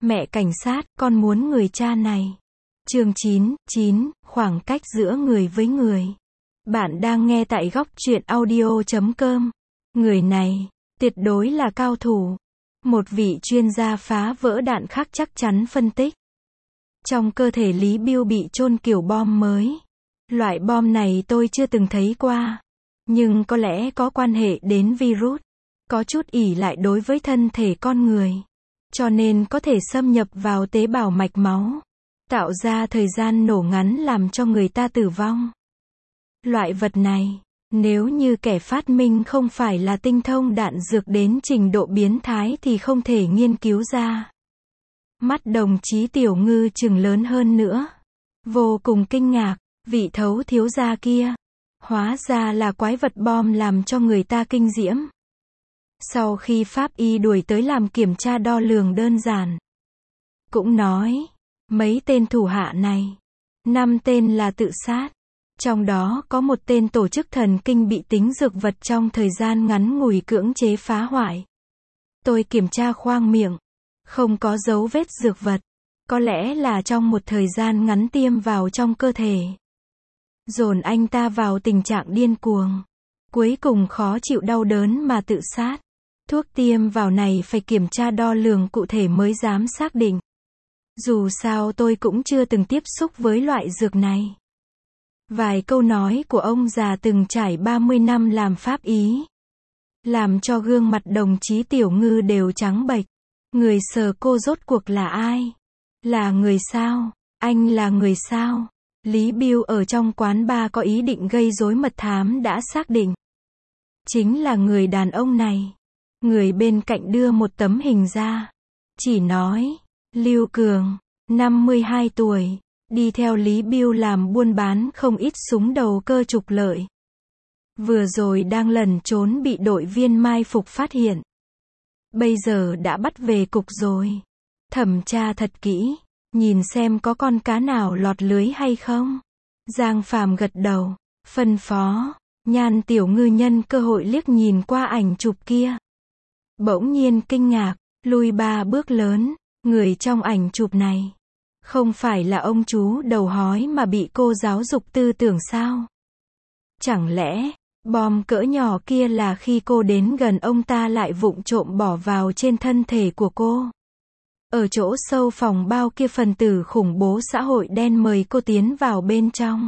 Mẹ cảnh sát, con muốn người cha này. Chương 9, khoảng cách giữa người với người. Bạn đang nghe tại góc truyện audio.com. Người này, tuyệt đối là cao thủ. Một vị chuyên gia phá vỡ đạn khác chắc chắn phân tích. Trong cơ thể Lý Bưu bị chôn kiểu bom mới. Loại bom này tôi chưa từng thấy qua. Nhưng có lẽ có quan hệ đến virus. Có chút ỷ lại đối với thân thể con người. Cho nên có thể xâm nhập vào tế bào mạch máu. Tạo ra thời gian nổ ngắn làm cho người ta tử vong. Loại vật này, nếu như kẻ phát minh không phải là tinh thông đạn dược đến trình độ biến thái thì không thể nghiên cứu ra. Mắt đồng chí Tiểu Ngư trừng lớn hơn nữa. Vô cùng kinh ngạc, vị thấu thiếu gia kia. Hóa ra là quái vật bom làm cho người ta kinh diễm. Sau khi pháp y đuổi tới làm kiểm tra đo lường đơn giản. Cũng nói, mấy tên thủ hạ này, 5 tên là tự sát. Trong đó có một tên tổ chức thần kinh bị tính dược vật trong thời gian ngắn ngủi cưỡng chế phá hoại. Tôi kiểm tra khoang miệng, không có dấu vết dược vật. Có lẽ là trong một thời gian ngắn tiêm vào trong cơ thể. Dồn anh ta vào tình trạng điên cuồng. Cuối cùng khó chịu đau đớn mà tự sát. Thuốc tiêm vào này phải kiểm tra đo lường cụ thể mới dám xác định. Dù sao tôi cũng chưa từng tiếp xúc với loại dược này. Vài câu nói của ông già từng trải 30 năm làm pháp y, làm cho gương mặt đồng chí Tiểu Ngư đều trắng bệch. Người sờ cô rốt cuộc là ai? Là người sao? Anh là người sao? Lý Bưu ở trong quán bar có ý định gây rối mật thám đã xác định. Chính là người đàn ông này. Người bên cạnh đưa một tấm hình ra. Chỉ nói, Lưu Cường, 52 tuổi, đi theo Lý Bưu làm buôn bán không ít súng đầu cơ trục lợi. Vừa rồi đang lẩn trốn bị đội viên mai phục phát hiện. Bây giờ đã bắt về cục rồi. Thẩm tra thật kỹ, nhìn xem có con cá nào lọt lưới hay không. Giang Phàm gật đầu, phân phó. Nhan Tiểu Ngư nhân cơ hội liếc nhìn qua ảnh chụp kia. Bỗng nhiên kinh ngạc, lùi 3 bước lớn. Người trong ảnh chụp này, không phải là ông chú đầu hói mà bị cô giáo dục tư tưởng sao? Chẳng lẽ, bom cỡ nhỏ kia là khi cô đến gần ông ta lại vụng trộm bỏ vào trên thân thể của cô? Ở chỗ sâu phòng bao kia phần tử khủng bố xã hội đen mời cô tiến vào bên trong.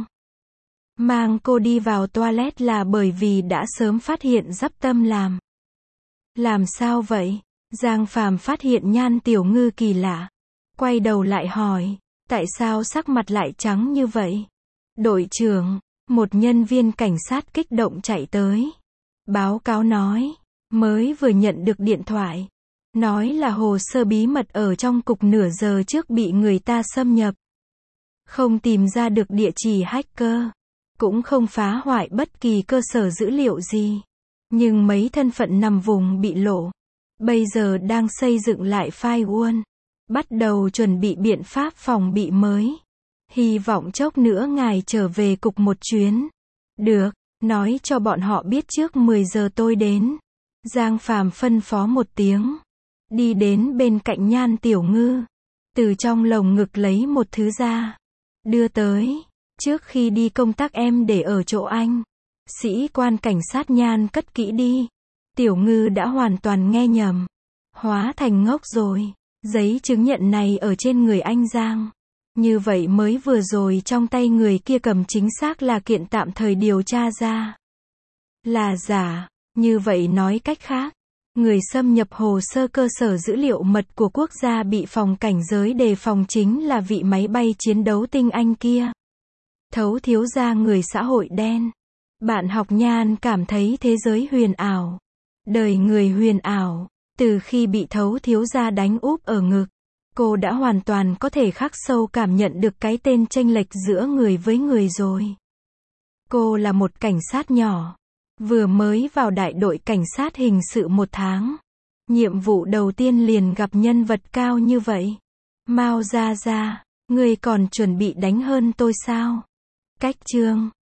Mang cô đi vào toilet là bởi vì đã sớm phát hiện dắp tâm làm. Làm sao vậy? Giang Phàm phát hiện Nhan Tiểu Ngư kỳ lạ. Quay đầu lại hỏi, tại sao sắc mặt lại trắng như vậy? Đội trưởng, một nhân viên cảnh sát kích động chạy tới. Báo cáo nói, mới vừa nhận được điện thoại. Nói là hồ sơ bí mật ở trong cục nửa giờ trước bị người ta xâm nhập. Không tìm ra được địa chỉ hacker. Cũng không phá hoại bất kỳ cơ sở dữ liệu gì. Nhưng mấy thân phận nằm vùng bị lộ. Bây giờ đang xây dựng lại firewall. Bắt đầu chuẩn bị biện pháp phòng bị mới. Hy vọng chốc nữa ngài trở về cục một chuyến. Được, nói cho bọn họ biết trước 10 giờ tôi đến. Giang Phàm phân phó một tiếng. Đi đến bên cạnh Nhan Tiểu Ngư. Từ trong lồng ngực lấy một thứ ra. Đưa tới. Trước khi đi công tác em để ở chỗ anh. Sĩ quan cảnh sát Nhan cất kỹ đi. Tiểu Ngư đã hoàn toàn nghe nhầm. Hóa thành ngốc rồi. Giấy chứng nhận này ở trên người anh Giang. Như vậy mới vừa rồi trong tay người kia cầm chính xác là kiện tạm thời điều tra ra. Là giả. Như vậy nói cách khác. Người xâm nhập hồ sơ cơ sở dữ liệu mật của quốc gia bị phòng cảnh giới đề phòng chính là vị máy bay chiến đấu tinh anh kia. Thấu thiếu gia người xã hội đen. Bạn học Nhan cảm thấy thế giới huyền ảo. Đời người huyền ảo. Từ khi bị thấu thiếu gia đánh úp ở ngực, cô đã hoàn toàn có thể khắc sâu cảm nhận được cái tên chênh lệch giữa người với người rồi. Cô là một cảnh sát nhỏ. Vừa mới vào đại đội cảnh sát hình sự 1 tháng. Nhiệm vụ đầu tiên liền gặp nhân vật cao như vậy. Mao Gia Gia, ngươi còn chuẩn bị đánh hơn tôi sao? Cách chương.